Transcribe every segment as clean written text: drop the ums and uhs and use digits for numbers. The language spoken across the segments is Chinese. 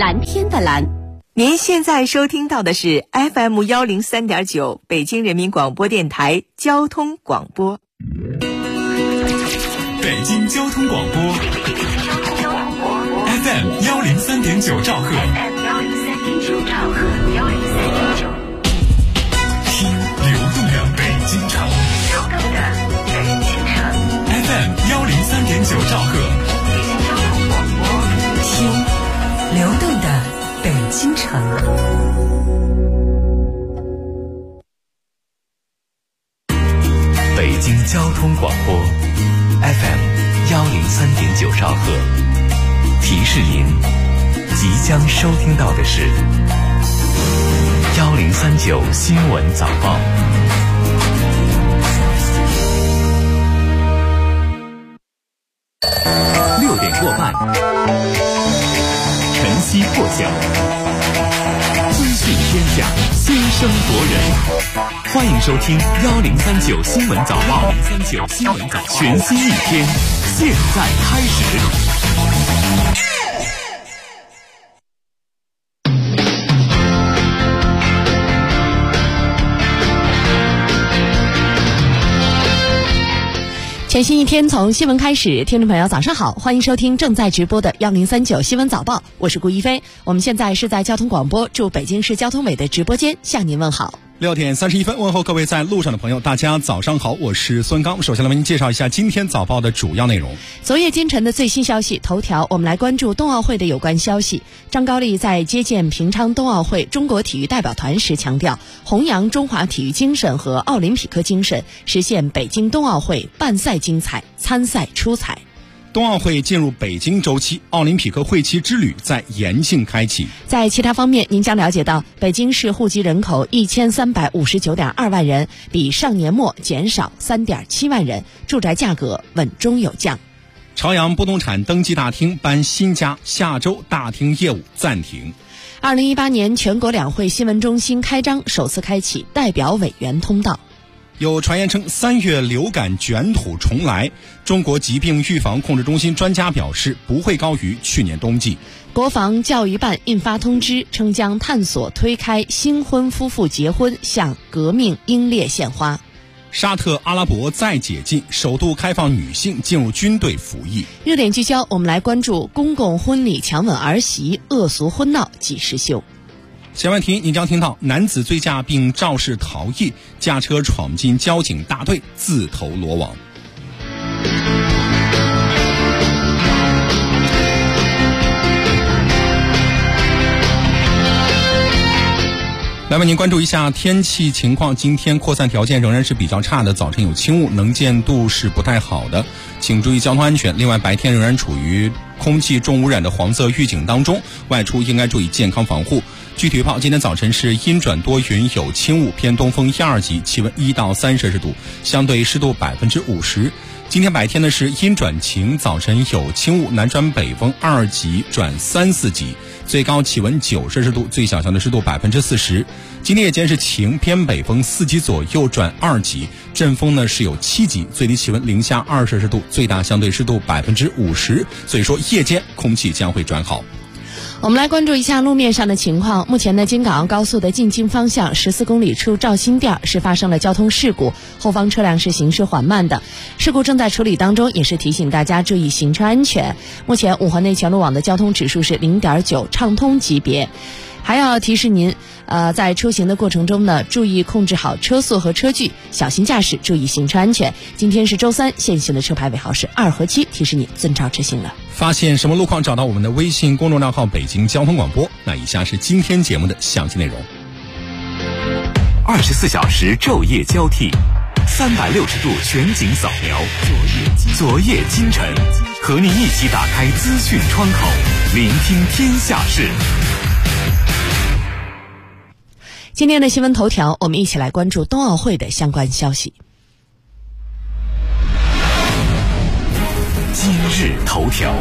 蓝天的蓝。 您现在收听到的是 FM103.9 北京人民广播电台交通广播。 北京交通广播 FM103.9 兆赫，听流动的北京城FM103.9 兆赫， 听流动的北京城。 北京交通广播 FM103.9 兆赫，提示您即将收听到的是1039新闻早报。6点过半，晨曦破晓，资讯天下，先声夺人。欢迎收听1039新闻早报，全新一天，现在开始。 全新一天从新闻开始，听众朋友早上好，欢迎收听正在直播的1039新闻早报，我是顾一飞。我们现在是在交通广播驻北京市交通委的直播间向您问好。 6点31分，问候各位在路上的朋友，大家早上好，我是孙刚。首先来为您介绍一下今天早报的主要内容。 昨夜今晨的最新消息头条，我们来关注冬奥会的有关消息。张高丽在接见平昌冬奥会中国体育代表团时强调，弘扬中华体育精神和奥林匹克精神，实现北京冬奥会办赛精彩，参赛出彩。 冬奥会进入北京周期，奥林匹克会期之旅在延庆开启。 在其他方面，您将了解到，北京市户籍人口1359.2万人，比上年末减少3.7万人，住宅价格稳中有降。 朝阳不动产登记大厅搬新家，下周大厅业务暂停。 2018年全国两会新闻中心开张，首次开启代表委员通道。 有传言称3月流感卷土重来，中国疾病预防控制中心专家表示不会高于去年冬季。 国防教育办印发通知称，将探索推开新婚夫妇结婚向革命英烈献花。 沙特阿拉伯再解禁，首度开放女性进入军队服役。 热点聚焦，我们来关注公共婚礼强吻儿媳，恶俗婚闹几时休。 前问题你将听到男子醉驾并肇事逃逸，驾车闯进交警大队，自投罗网。来为您关注一下天气情况，今天扩散条件仍然是比较差的，早晨有轻雾，能见度是不太好的，请注意交通安全。另外白天仍然处于空气重污染的黄色预警当中，外出应该注意健康防护。具体预报，今天早晨是阴转多云，有轻雾，偏东风1、2级，气温1到3摄氏度，相对湿度50%。今天白天呢是阴转晴，早晨有轻雾，南转北风2级转3、4级，最高气温9摄氏度，最小相对湿度40%。今天夜间是晴，偏北风4级左右转2级，阵风呢是有7级，最低气温零下2摄氏度，最大相对湿度50%。所以说夜间空气将会转好。 我们来关注一下路面上的情况。目前呢，京港澳高速的进京方向14公里处肇兴店是发生了交通事故，后方车辆是行驶缓慢的，事故正在处理当中，也是提醒大家注意行车安全。目前五环内全路网的交通指数是0.9，畅通级别。还要提示您，在出行的过程中呢，注意控制好车速和车距，小心驾驶，注意行车安全。今天是周三，限行的车牌尾号是2和7，提示你遵照执行了。 发现什么路况，找到我们的微信公众账号北京交通广播。那以下是今天节目的详细内容。 24小时昼夜交替，360度全景扫描，昨夜今晨，和您一起打开资讯窗口，聆听天下事。 今天的新闻头条，我们一起来关注冬奥会的相关消息。 今日头条。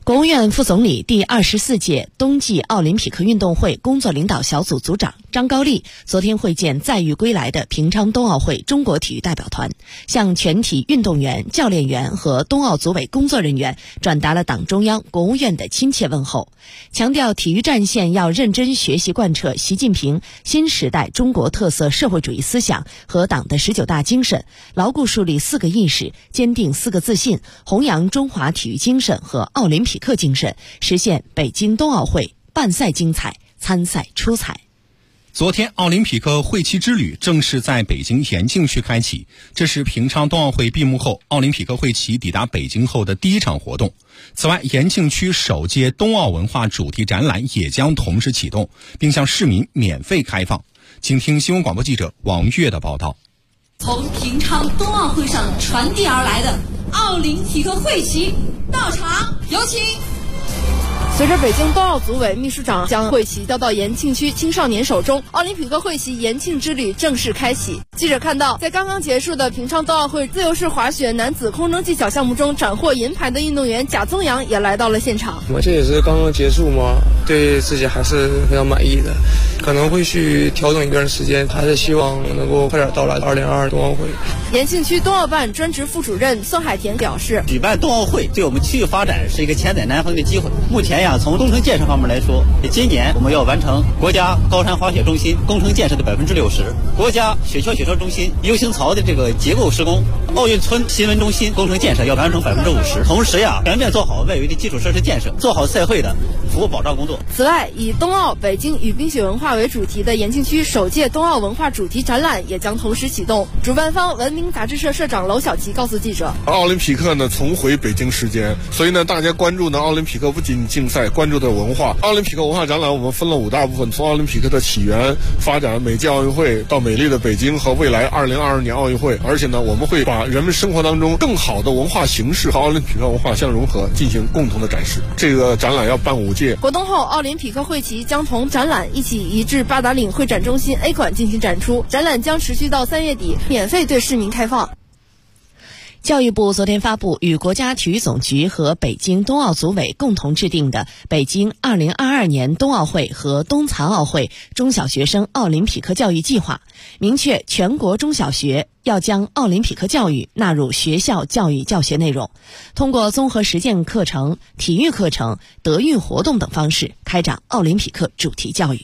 国务院副总理第24届冬季奥林匹克运动会工作领导小组组长张高丽昨天会见载誉归来的平昌冬奥会中国体育代表团，向全体运动员、教练员和冬奥组委工作人员转达了党中央、国务院的亲切问候，强调体育战线要认真学习贯彻习近平新时代中国特色社会主义思想和党的19大精神，牢固树立4个意识，坚定4个自信，弘扬中华体育精神和奥林匹克精神，实现北京冬奥会办赛精彩，参赛出彩。 昨天，奥林匹克会旗之旅正式在北京延庆区开启，这是平昌冬奥会闭幕后，奥林匹克会旗抵达北京后的第一场活动。此外，延庆区首届冬奥文化主题展览也将同时启动，并向市民免费开放。请听新闻广播记者王悦的报道。 从平昌冬奥会上传递而来的奥林匹克会旗到场，有请。 随着北京冬奥组委秘书长将会旗交到延庆区青少年手中，奥林匹克会旗延庆之旅正式开启。记者看到，在刚刚结束的平昌冬奥会自由式滑雪男子空中技巧项目中斩获银牌的运动员贾宗洋也来到了现场。 这也是刚刚结束嘛，对自己还是非常满意的，可能会去调整一段时间，还是希望能够快点到来2022冬奥会。 延庆区冬奥办专职副主任孙海田表示， 举办冬奥会对我们区域发展是一个千载难逢的机会。目前从工程建设方面来说，今年我们要完成国家高山滑雪中心工程建设的60%，国家雪橇雪车中心 U 型槽的这个结构施工，奥运村新闻中心工程建设要完成50%。同时全面做好外围的基础设施建设，做好赛会的服务保障工作。 此外，以冬奥北京与冰雪文化为主题的延庆区首届冬奥文化主题展览也将同时启动。主办方文明杂志社社长娄晓琪告诉记者， 奥林匹克重回北京时间，所以大家关注奥林匹克不仅竞赛，关注的文化。奥林匹克文化展览我们分了5大部分，从奥林匹克的起源、发展、每届奥运会到美丽的北京和未来2022年奥运会，而且我们会把人们生活当中更好的文化形式和奥林匹克文化相融合，进行共同的展示。这个展览要办5届。 活动后，奥林匹克会旗将同展览一起移至八达岭会展中心 A 馆进行展出，展览将持续到3月底，免费对市民开放。 教育部昨天发布与国家体育总局和北京冬奥组委共同制定的北京2022年冬奥会和冬残奥会中小学生奥林匹克教育计划，明确全国中小学要将奥林匹克教育纳入学校教育教学内容，通过综合实践课程、体育课程、德育活动等方式开展奥林匹克主题教育。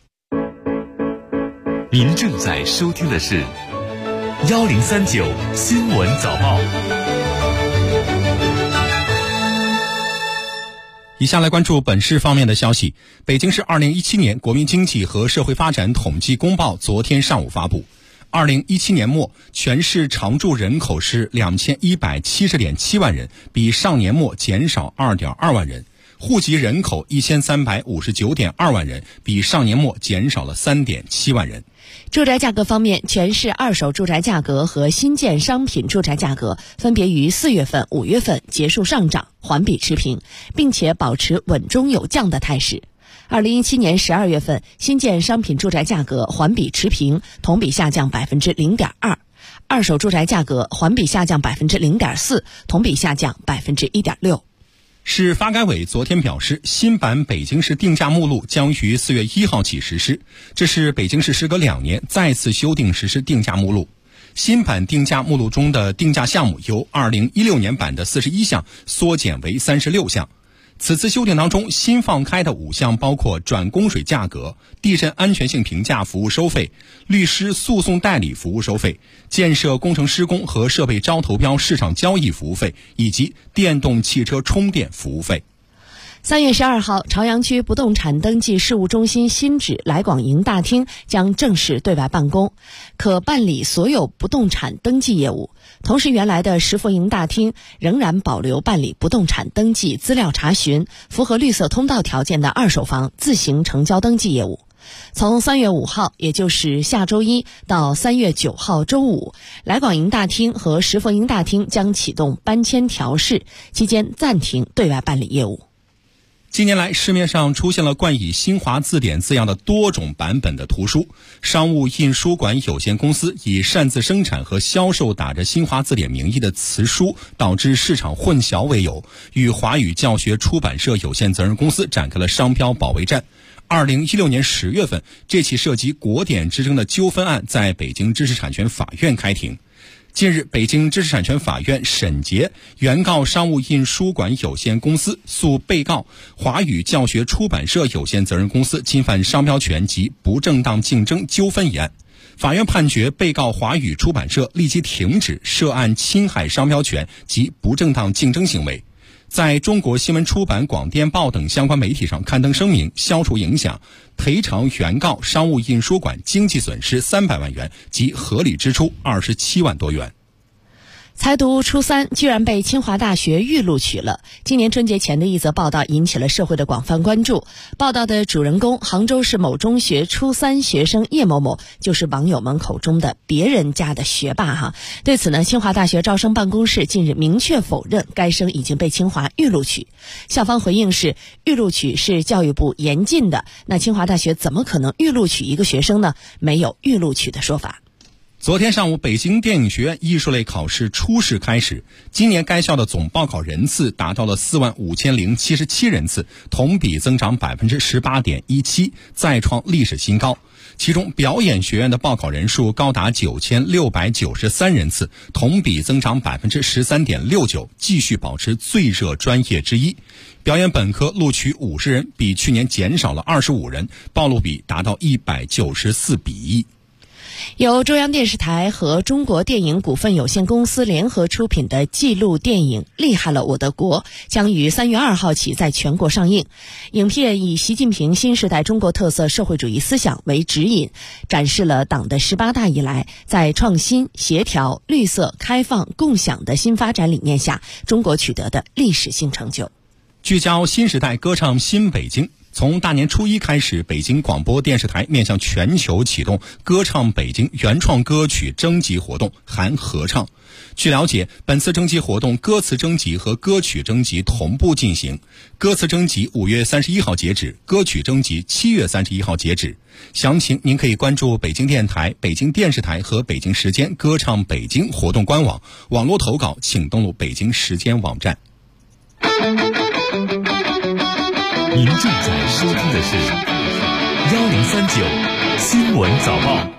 您正在收听的是1039新闻早报。 以下来关注本市方面的消息。北京市2017年国民经济和社会发展统计公报昨天上午发布。2017年末，全市常住人口是2170.7万人，比上年末减少2.2万人。户籍人口1359.2万人，比上年末减少了3.7万人。 住宅价格方面，全市二手住宅价格和新建商品住宅价格分别于4月份、5月份结束上涨，环比持平，并且保持稳中有降的态势。2017年12月份，新建商品住宅价格环比持平，同比下降 0.2%， 二手住宅价格环比下降 0.4%， 同比下降 1.6%。 市发改委昨天表示，新版北京市定价目录将于4月1号起实施，这是北京市时隔2年再次修订实施定价目录。新版定价目录中的定价项目由2016年版的41项缩减为36项。此次修订当中，新放开的5项包括转供水价格、地震安全性评价服务收费、律师诉讼代理服务收费、建设工程施工和设备招投标市场交易服务费以及电动汽车充电服务费。 3月12号，朝阳区不动产登记事务中心新址来广营大厅将正式对外办公，可办理所有不动产登记业务。同时，原来的石佛营大厅仍然保留办理不动产登记资料查询、符合绿色通道条件的二手房自行成交登记业务。从3月5号，也就是下周一到3月9号周五，来广营大厅和石佛营大厅将启动搬迁调试，期间暂停对外办理业务。 近年来，市面上出现了冠以新华字典字样的多种版本的图书。商务印书馆有限公司以擅自生产和销售打着新华字典名义的词书，导致市场混淆为由，与华语教学出版社有限责任公司展开了商标保卫战。2016年10月份，这起涉及国典之争的纠纷案在北京知识产权法院开庭。近日，北京知识产权法院审结原告商务印书馆有限公司诉被告华语教学出版社有限责任公司侵犯商标权及不正当竞争纠纷一案。法院判决被告华语出版社立即停止涉案侵害商标权及不正当竞争行为，在中国新闻出版广电报等相关媒体上刊登声明，消除影响，赔偿原告商务印书馆经济损失300万元及合理支出27万多元。 才读初3居然被清华大学预录取了。今年春节前的一则报道引起了社会的广泛关注。报道的主人公杭州市某中学初3学生叶某某，就是网友们口中的别人家的学霸哈。对此呢，清华大学招生办公室近日明确否认该生已经被清华预录取。校方回应是，预录取是教育部严禁的，那清华大学怎么可能预录取一个学生呢？没有预录取的说法。 昨天上午，北京电影学院艺术类考试初试开始。今年该校的总报考人次达到了45077人次，同比增长18.17%，再创历史新高。其中，表演学院的报考人数高达9693人次，同比增长13.69%，继续保持最热专业之一。表演本科录取50人，比去年减少了25人，报录比达到194:1。 由中央电视台和中国电影股份有限公司联合出品的纪录电影《厉害了我的国》将于3月2号起在全国上映。影片以习近平新时代中国特色社会主义思想为指引，展示了党的18大以来在创新、协调、绿色、开放、共享的新发展理念下，中国取得的历史性成就。 聚焦新时代，歌唱新北京。从大年初一开始，北京广播电视台面向全球启动歌唱北京原创歌曲征集活动，含合唱。据了解，本次征集活动歌词征集和歌曲征集同步进行，歌词征集5月31号截止，歌曲征集7月31号截止。详情您可以关注北京电台、北京电视台和北京时间歌唱北京活动官网，网络投稿请登录北京时间网站。 您正在收听的是1039新闻早报。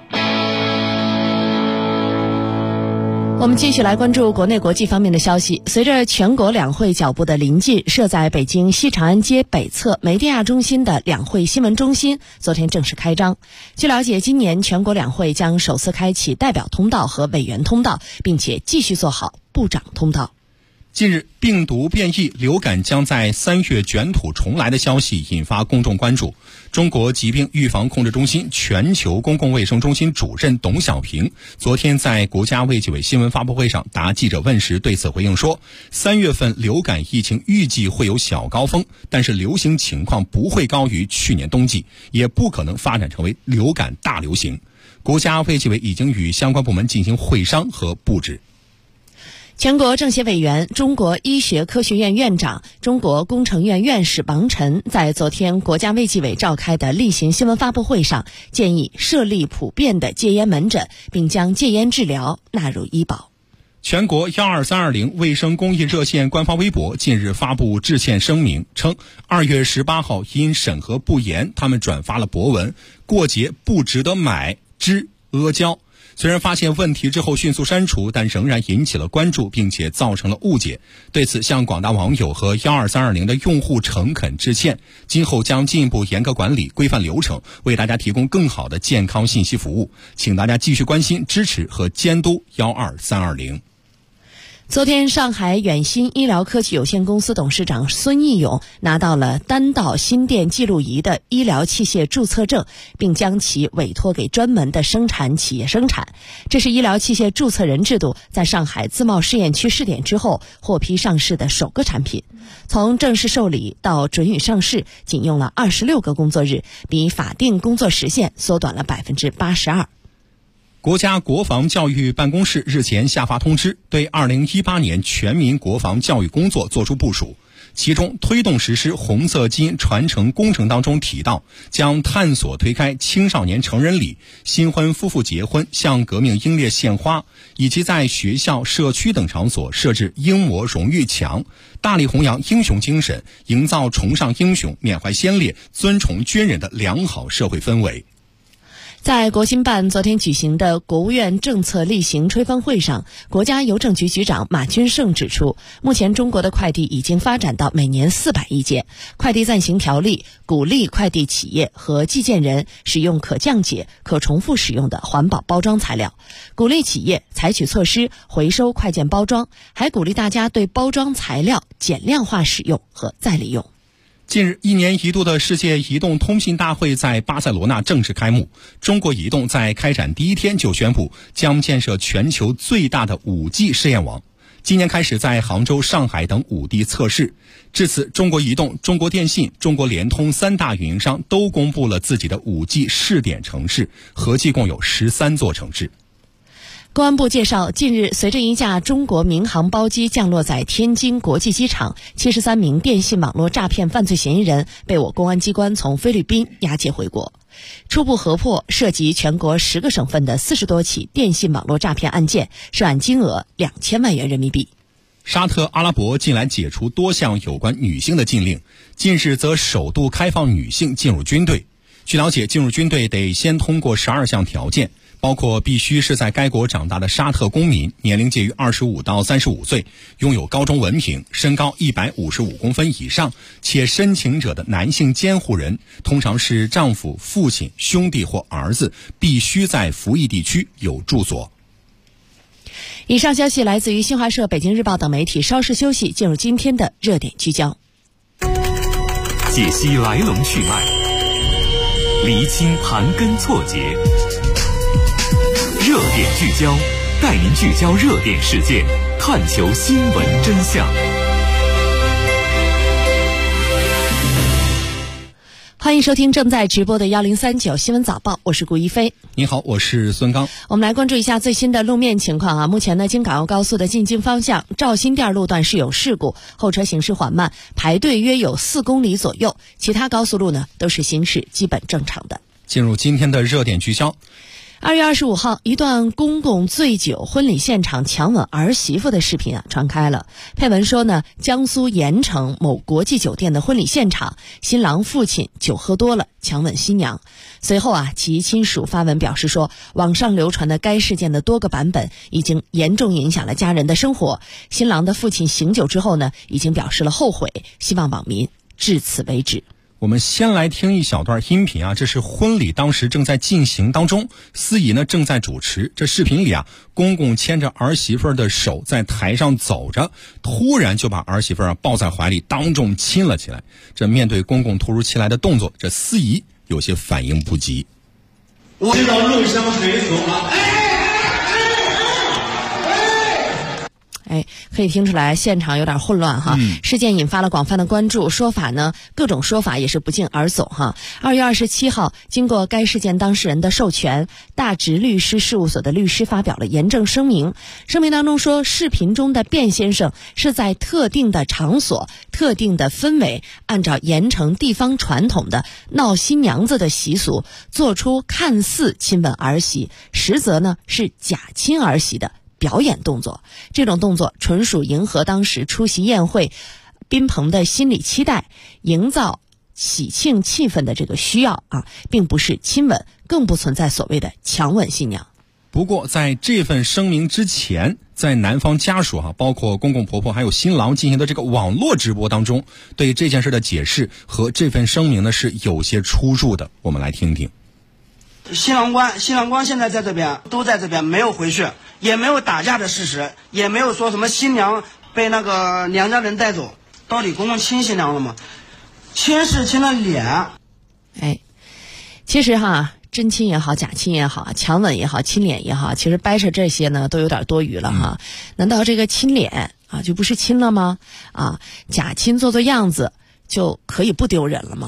我们继续来关注国内国际方面的消息。随着全国两会脚步的临近，设在北京西长安街北侧梅地亚中心的两会新闻中心昨天正式开张。据了解，今年全国两会将首次开启代表通道和委员通道，并且继续做好部长通道。 近日，病毒变异，流感将在3月卷土重来的消息引发公众关注。中国疾病预防控制中心全球公共卫生中心主任董小平昨天在国家卫计委新闻发布会上答记者问时对此回应说，3月份流感疫情预计会有小高峰，但是流行情况不会高于去年冬季，也不可能发展成为流感大流行。国家卫计委已经与相关部门进行会商和布置。 全国政协委员、中国医学科学院院长、中国工程院院士王晨在昨天国家卫计委召开的例行新闻发布会上建议设立普遍的戒烟门诊，并将戒烟治疗纳入医保。 全国12320卫生公益热线官方微博近日发布致歉声明，称2月18号因审核不严，他们转发了博文过节不值得买之阿胶。虽然发现问题之后迅速删除，但仍然引起了关注，并且造成了误解。对此，向广大网友和12320的用户诚恳致歉，今后将进一步严格管理、规范流程，为大家提供更好的健康信息服务。请大家继续关心、支持和监督12320。 昨天，上海远新医疗科技有限公司董事长孙义勇拿到了单道心电记录仪的医疗器械注册证，并将其委托给专门的生产企业生产。这是医疗器械注册人制度在上海自贸试验区试点之后获批上市的首个产品。从正式受理到准予上市，仅用了26个工作日，比法定工作时限缩短了82%。 国家国防教育办公室日前下发通知，对2018年全民国防教育工作作出部署。其中推动实施红色基因传承工程当中提到，将探索推开青少年成人礼、新婚夫妇结婚向革命英烈献花，以及在学校、社区等场所设置英模荣誉墙，大力弘扬英雄精神，营造崇尚英雄、缅怀先烈、尊崇军人的良好社会氛围。 在国新办昨天举行的国务院政策例行吹风会上，国家邮政局局长马军胜指出，目前中国的快递已经发展到每年400亿件。快递暂行条例鼓励快递企业和寄件人使用可降解、可重复使用的环保包装材料，鼓励企业采取措施回收快件包装，还鼓励大家对包装材料减量化使用和再利用。 近日，1年1度的世界移动通信大会在巴塞罗那正式开幕。中国移动在开展第一天就宣布将建设全球最大的5G 试验网，今年开始在杭州、上海等5地测试。至此，中国移动、中国电信、中国联通3大运营商都公布了自己的5G 试点城市，合计共有13座城市。 公安部介绍，近日随着一架中国民航包机降落在天津国际机场，73名电信网络诈骗犯罪嫌疑人被我公安机关从菲律宾押解回国。初步核破涉及全国10个省份的40多起电信网络诈骗案件，涉案金额2000万元人民币。 沙特阿拉伯近来解除多项有关女性的禁令，近日则首度开放女性进入军队。据了解，进入军队得先通过12项条件，包括必须是在该国长大的沙特公民，年龄介于25到35岁，拥有高中文凭，身高155公分以上，且申请者的男性监护人通常是丈夫、父亲、兄弟或儿子，必须在服役地区有住所。 以上消息来自于新华社、北京日报等媒体。稍事休息，进入今天的热点聚焦， 解析来龙去脉，厘清盘根错节。热点聚焦，带您聚焦热点事件，探求新闻真相。 欢迎收听正在直播的1039新闻早报，我是顾一飞。 你好，我是孙刚。 我们来关注一下最新的路面情况啊。目前呢，京港澳高速的进京方向肇新店路段是有事故，后车行驶缓慢，排队约有4公里左右。其他高速路呢都是行驶基本正常的。 进入今天的热点聚焦。 2月25号，一段公公醉酒婚礼现场强吻儿媳妇的视频传开了。配文说呢，江苏盐城某国际酒店的婚礼现场，新郎父亲酒喝多了强吻新娘。随后其亲属发文表示说，网上流传的该事件的多个版本已经严重影响了家人的生活。新郎的父亲醒酒之后呢，已经表示了后悔，希望网民至此为止。 我们先来听一小段音频这是婚礼当时正在进行当中，司仪呢正在主持。这视频里公公牵着儿媳妇的手在台上走着，突然就把儿媳妇抱在怀里，当众亲了起来。这面对公公突如其来的动作，这司仪有些反应不及。 我知道入乡随俗了， 可以听出来现场有点混乱哈。事件引发了广泛的关注，说法呢各种说法也是不胫而走哈。2月27号，经过该事件当事人的授权，大直律师事务所的律师发表了严正声明。声明当中说，视频中的卞先生是在特定的场所、特定的氛围，按照盐城地方传统的闹新娘子的习俗，做出看似亲吻儿媳，实则呢是假亲儿媳的表演动作。这种动作纯属迎合当时出席宴会宾朋的心理期待，营造喜庆气氛的这个需要并不是亲吻，更不存在所谓的强吻新娘。 不过在这份声明之前，在男方家属包括公公婆婆还有新郎进行的这个网络直播当中，对这件事的解释和这份声明呢是有些出入的。我们来听听。 新郎官现在在这边，都在这边，没有回去，也没有打架的事实，也没有说什么新娘被那个娘家人带走。到底公公亲新娘了吗？亲是亲了脸。 其实真亲也好，假亲也好，强吻也好，亲脸也好，其实掰扯这些呢都有点多余了哈。难道这个亲脸就不是亲了吗？假亲做做样子就可以不丢人了吗？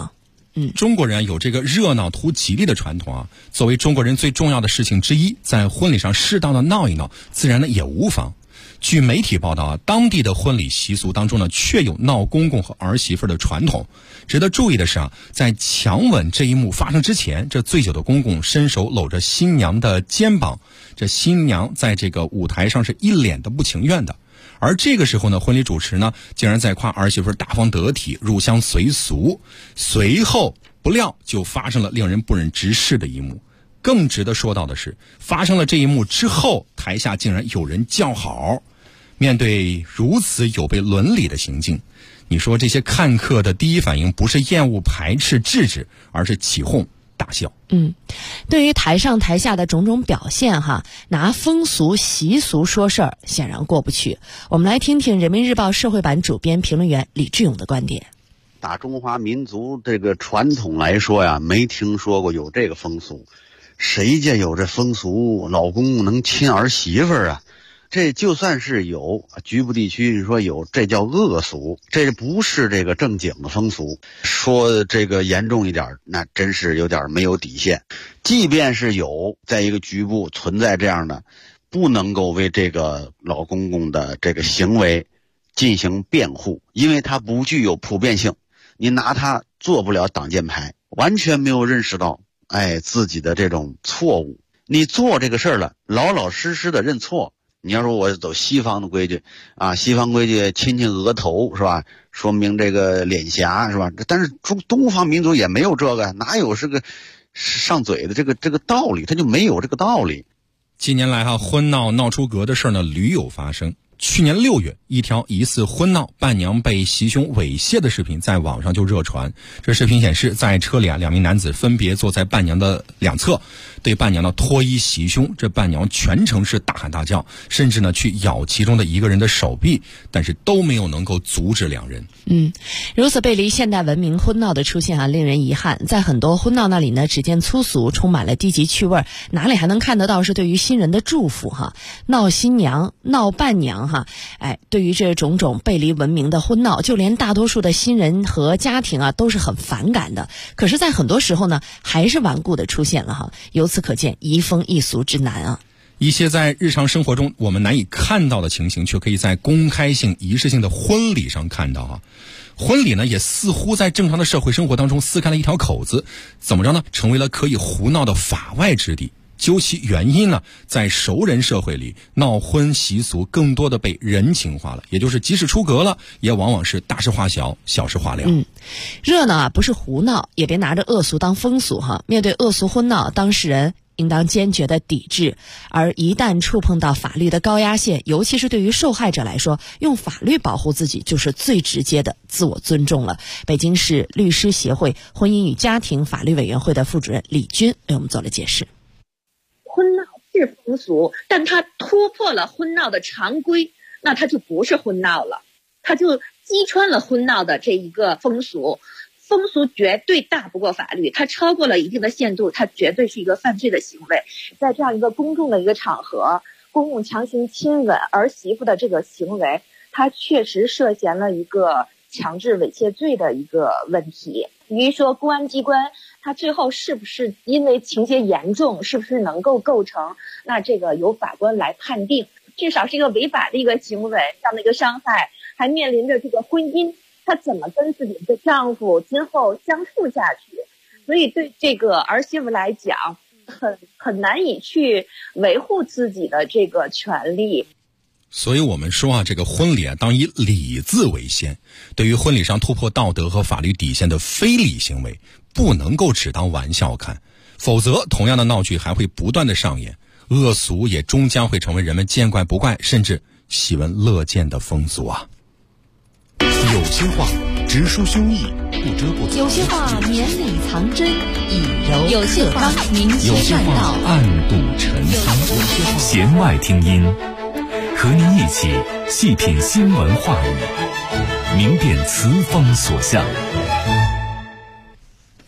中国人有这个热闹图吉利的传统啊，作为中国人最重要的事情之一，在婚礼上适当的闹一闹，自然呢也无妨。据媒体报道啊，当地的婚礼习俗当中呢，确有闹公公和儿媳妇的传统。值得注意的是啊，在强吻这一幕发生之前，这醉酒的公公伸手搂着新娘的肩膀，这新娘在这个舞台上是一脸的不情愿的。而这个时候呢，婚礼主持呢，竟然在夸儿媳妇大方得体、入乡随俗。随后不料就发生了令人不忍直视的一幕。更值得说到的是，发生了这一幕之后，台下竟然有人叫好。面对如此有悖伦理的行径，你说这些看客的第一反应不是厌恶、排斥、制止，而是起哄大笑。 对于台上台下的种种表现哈，拿风俗习俗说事儿显然过不去。我们来听听人民日报社会版主编评论员李志勇的观点。 打中华民族这个传统来说呀，没听说过有这个风俗。谁家有这风俗，老公公能亲儿媳妇啊？这就算是有，局部地区你说有，这叫恶俗，这不是这个正经的风俗。说这个严重一点，那真是有点没有底线。即便是有，在一个局部存在这样的，不能够为这个老公公的这个行为进行辩护，因为它不具有普遍性，你拿它做不了挡箭牌，完全没有认识到自己的这种错误。你做这个事儿了，老老实实的认错。你要说我走西方的规矩啊，西方规矩亲亲额头是吧，说明这个脸颊是吧，但是东方民族也没有这个，哪有这个上嘴的这个道理，他就没有这个道理。 近年来婚闹出格的事儿呢屡有发生。去年6月，一条疑似婚闹伴娘被袭胸猥亵的视频在网上就热传。这视频显示，在车里2名男子分别坐在伴娘的两侧，对伴娘的脱衣袭胸。这伴娘全程是大喊大叫，甚至呢去咬其中的一个人的手臂，但是都没有能够阻止两人。 如此背离现代文明婚闹的出现令人遗憾。在很多婚闹那里呢，只见粗俗，充满了低级趣味，哪里还能看得到是对于新人的祝福闹新娘、闹伴娘对于这种种背离文明的婚闹，就连大多数的新人和家庭都是很反感的。可是在很多时候呢，还是顽固的出现了由此可见移风易俗之难一些在日常生活中我们难以看到的情形，却可以在公开性、仪式性的婚礼上看到婚礼呢，也似乎在正常的社会生活当中撕开了一条口子，怎么着呢？成为了可以胡闹的法外之地。究其原因呢，在熟人社会里，闹婚习俗更多的被人情化了，也就是即使出格了，也往往是大事化小，小事化了。 热闹不是胡闹，也别拿着恶俗当风俗面对恶俗婚闹，当事人应当坚决的抵制，而一旦触碰到法律的高压线，尤其是对于受害者来说，用法律保护自己就是最直接的自我尊重了。北京市律师协会婚姻与家庭法律委员会的副主任李军为我们做了解释。 婚闹是风俗，但它突破了婚闹的常规，那它就不是婚闹了，它就击穿了婚闹的这一个风俗。风俗绝对大不过法律，它超过了一定的限度，它绝对是一个犯罪的行为。在这样一个公众的一个场合，公共强行亲吻儿媳妇的这个行为，它确实涉嫌了一个强制猥亵罪的一个问题。至于说公安机关它最后是不是因为情节严重，是不是能够构成，那这个由法官来判定。至少是一个违法的一个行为，这样的一个伤害，还面临着这个婚姻，她怎么跟自己的丈夫今后相处下去？所以对这个儿媳妇来讲，很难以去维护自己的这个权利。 所以我们说这个婚礼当以礼字为先，对于婚礼上突破道德和法律底线的非礼行为，不能够只当玩笑看，否则同样的闹剧还会不断的上演，恶俗也终将会成为人们见怪不怪，甚至喜闻乐见的风俗有些话直抒胸臆，不遮不有些话绵里藏针，以柔有些话明有些话暗度陈仓，弦外听音，和您一起细品新闻话语，明辨词锋所向。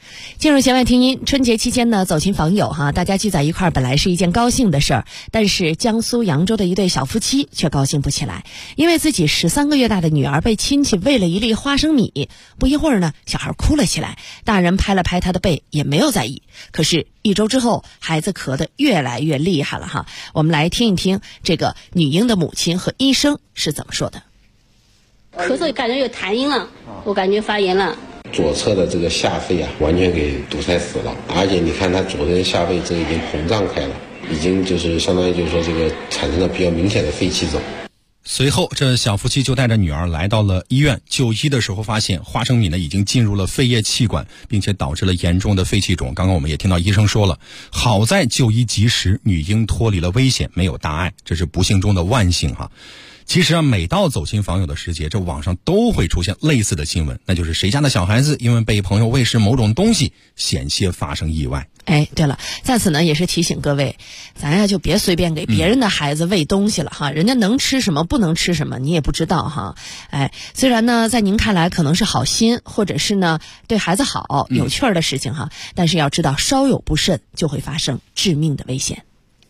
进入弦外听音，春节期间呢，走亲访友哈，大家聚在一块儿，本来是一件高兴的事儿，但是江苏扬州的一对小夫妻却高兴不起来，因为自己13个月大的女儿被亲戚喂了一粒花生米，不一会儿呢，小孩哭了起来，大人拍了拍他的背，也没有在意。可是1周之后，孩子咳得越来越厉害了哈。我们来听一听这个女婴的母亲和医生是怎么说的。 咳嗽感觉有痰音了，我感觉发炎了。 左侧的这个下肺啊，完全给堵塞死了，而且你看他左边下肺这已经膨胀开了，已经就是相当于就是说这个产生了比较明显的肺气肿。 随后，这小夫妻就带着女儿来到了医院就医的时候，发现花生米呢已经进入了肺叶气管，并且导致了严重的肺气肿。刚刚我们也听到医生说了，好在就医及时，女婴脱离了危险，没有大碍，这是不幸中的万幸哈。其实啊，每到走亲访友的时节，这网上都会出现类似的新闻，那就是谁家的小孩子因为被朋友喂食某种东西，险些发生意外。 哎，对了，在此呢也是提醒各位，咱呀就别随便给别人的孩子喂东西了哈，人家能吃什么不能吃什么你也不知道哈。哎，虽然呢在您看来可能是好心，或者是呢对孩子好有趣儿的事情哈，但是要知道稍有不慎就会发生致命的危险。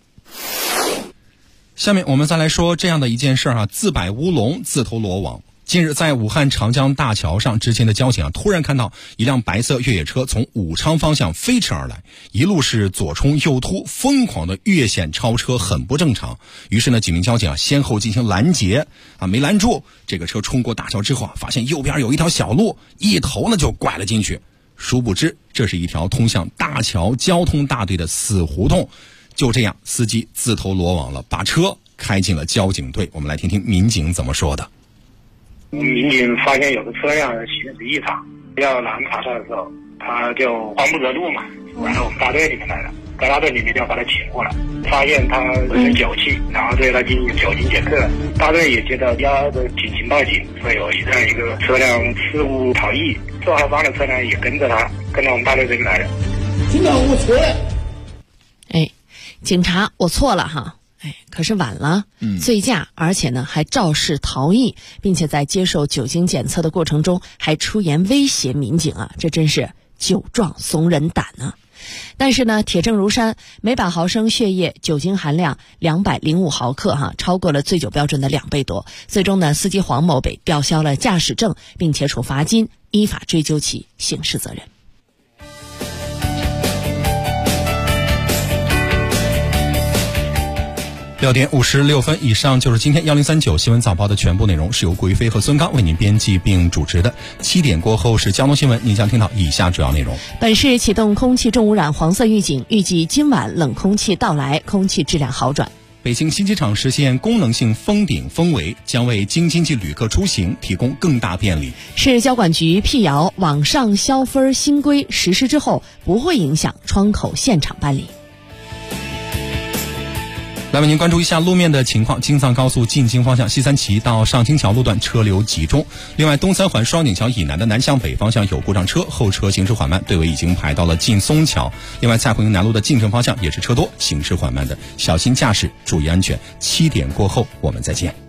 下面我们再来说这样的一件事哈，自摆乌龙，自投罗网。近日在武汉长江大桥上，执勤的交警突然看到一辆白色越野车从武昌方向飞驰而来，一路是左冲右突，疯狂的越线超车，很不正常。于是呢，几名交警先后进行拦截没拦住。这个车冲过大桥之后发现右边有一条小路，一头呢就拐了进去。殊不知这是一条通向大桥交通大队的死胡同。就这样，司机自投罗网了，把车开进了交警队。我们来听听民警怎么说的。 民警发现有个车辆行驶异常，要拦查他的时候，他就慌不择路嘛，然后我们大队里面来了，在大队里面就把他请过来，发现他浑身酒气，然后对他进行酒精检测。大队也接到112的警情报警，说有这样一个车辆事故逃逸，受害方的车辆也跟着我们大队这边来了。 警长，我错了。 哎，警察，我错了哈。哎，可是晚了，醉驾，而且呢还肇事逃逸，并且在接受酒精检测的过程中还出言威胁民警啊，这真是酒壮怂人胆啊！但是呢，铁证如山，每百毫升血液酒精含量205毫克哈，超过了醉酒标准的2倍多。最终呢，司机黄某被吊销了驾驶证，并且处罚金，依法追究其刑事责任。 6点56分，以上就是今天1039新闻早报的全部内容，是由顾一飞和孙刚为您编辑并主持的。7点过后是交通新闻，您将听到以下主要内容。 本市启动空气重污染黄色预警，预计今晚冷空气到来，空气质量好转。 北京新机场实现功能性封顶封围，将为京津冀旅客出行提供更大便利。 市交管局辟谣，网上消分新规实施之后，不会影响窗口现场办理。 来为您关注一下路面的情况。京藏高速进京方向西三旗到上清桥路段车流集中，另外东三环双井桥以南的南向北方向有故障车，后车行驶缓慢，队尾已经排到了劲松桥。另外蔡胡营南路的进城方向也是车多，行驶缓慢的，小心驾驶，注意安全。7点过后我们再见。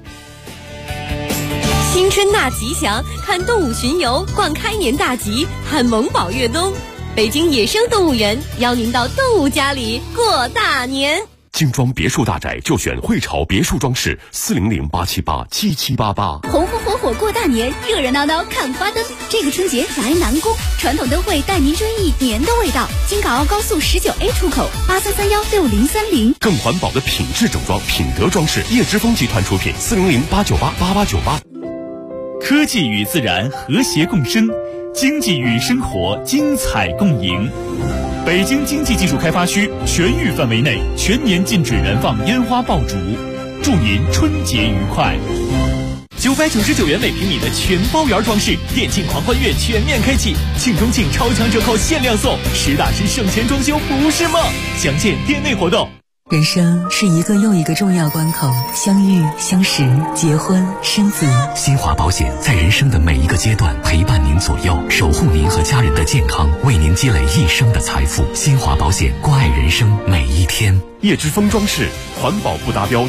新春大吉祥，看动物巡游，逛开年大吉，看萌宝越冬。北京野生动物园邀您到动物家里过大年。 精装别墅大宅就选汇潮别墅装饰，400-878-7788。 红红火火过大年，热热闹闹看花灯。这个春节来南宫，传统灯会带您追忆年的味道。京港澳高速19A 出口83316030。 更环保的品质整装，品德装饰，叶之峰集团出品，400-898-8898。 科技与自然和谐共生，经济与生活精彩共赢。北京经济技术开发区全域范围内全年禁止燃放烟花爆竹，祝您春节愉快。999元每平米的全包圆装饰，店庆狂欢月全面开启，庆中庆超强折扣限量送，实打实省钱装修不是梦。详见店内活动。 人生是一个又一个重要关口，相遇、相识、结婚、生子。 新华保险在人生的每一个阶段陪伴您左右，守护您和家人的健康，为您积累一生的财富。新华保险，关爱人生每一天。叶之峰装饰，环保不达标